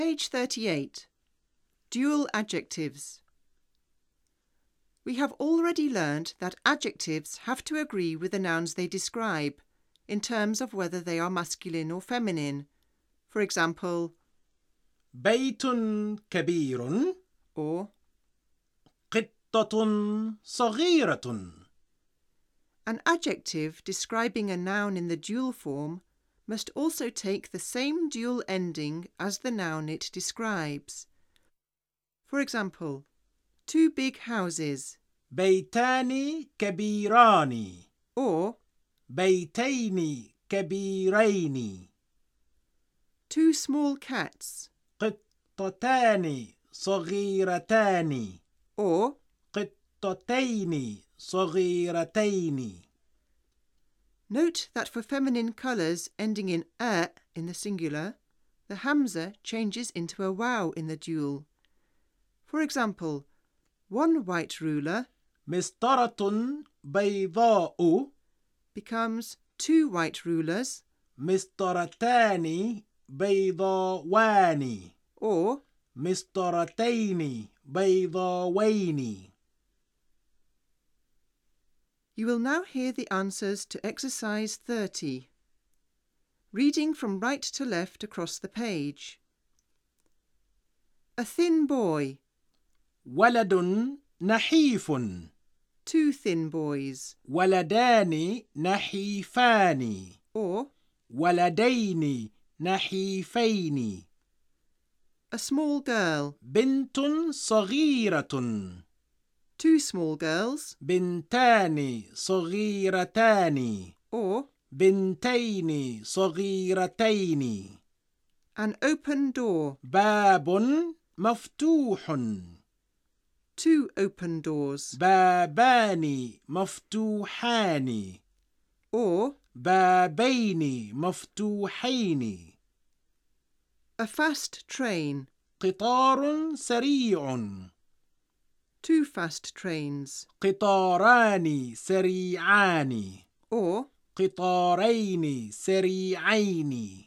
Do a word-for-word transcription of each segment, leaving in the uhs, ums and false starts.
Page thirty-eight. Dual adjectives. We have already learnt that adjectives have to agree with the nouns they describe in terms of whether they are masculine or feminine. For example, بيت كبير or قطة صغيرة. an adjective describing a noun in the dual form must also take the same dual ending as the noun it describes. For example, two big houses, بيتان كبيران or بيتين كبيرين. two small cats, قطتان صغيرتان or قطتين صغيرتين. note that for feminine colours ending in a in the singular, the hamza changes into a waw in the dual. For example, one white ruler مسطرة بيضاء becomes two white rulers, مسطرتان بيضاوان or مسطرتين بيضاوين. You will now hear the answers to exercise thirty. Reading from right to left across the page. A thin boy, ولد نحيف. two thin boys, ولدان نحيفان or ولدين نحيفين. a small girl, بنت صغيرة. two small girls, بنتان صغيرتان or بنتين صغيرتين. an open door, باب مفتوح. two open doors, بابان مفتوحان or بابين مفتوحين. a fast train, قطار سريع. two fast trains, قطاران سريعان or قطارين سريعين.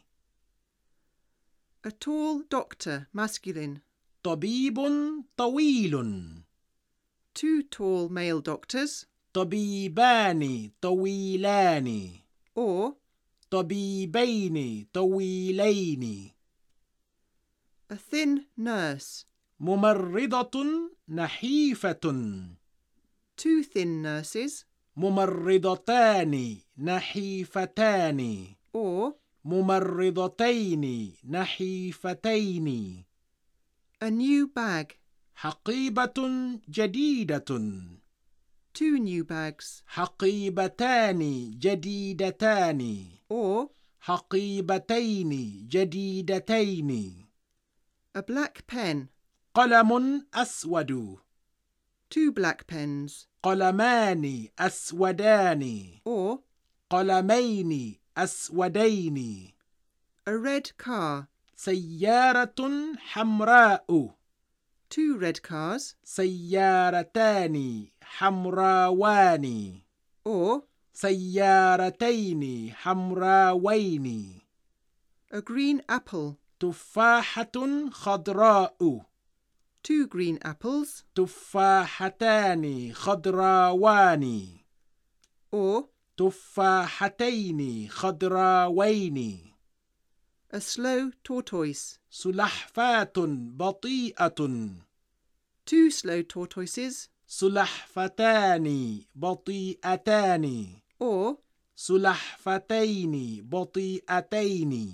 a tall doctor, masculine, طبيب طويل. two tall male doctors, طبيبان طويلان or طبيبين طويلين. a thin nurse, ممرضة نحيفة. two thin nurses, ممرضتان نحيفتان or ممرضتين نحيفتين. a new bag, حقيبة جديدة. two new bags, حقيبتان جديدتان or حقيبتين جديدتين. a black pen, قلم أسود. two black pens, قلمان أسودان or قلمين أسودين. a red car, سيارة حمراء. two red cars, سيارتان حمراوان or سيارتين حمراوين. a green apple, تفاحة خضراء. two green apples, تفاحتان خضراوان or تفاحتين خضراوين. a slow tortoise, سلحفاة بطيئة. two slow tortoises, سلحفتان بطيئتان or سلحفتين بطيئتين.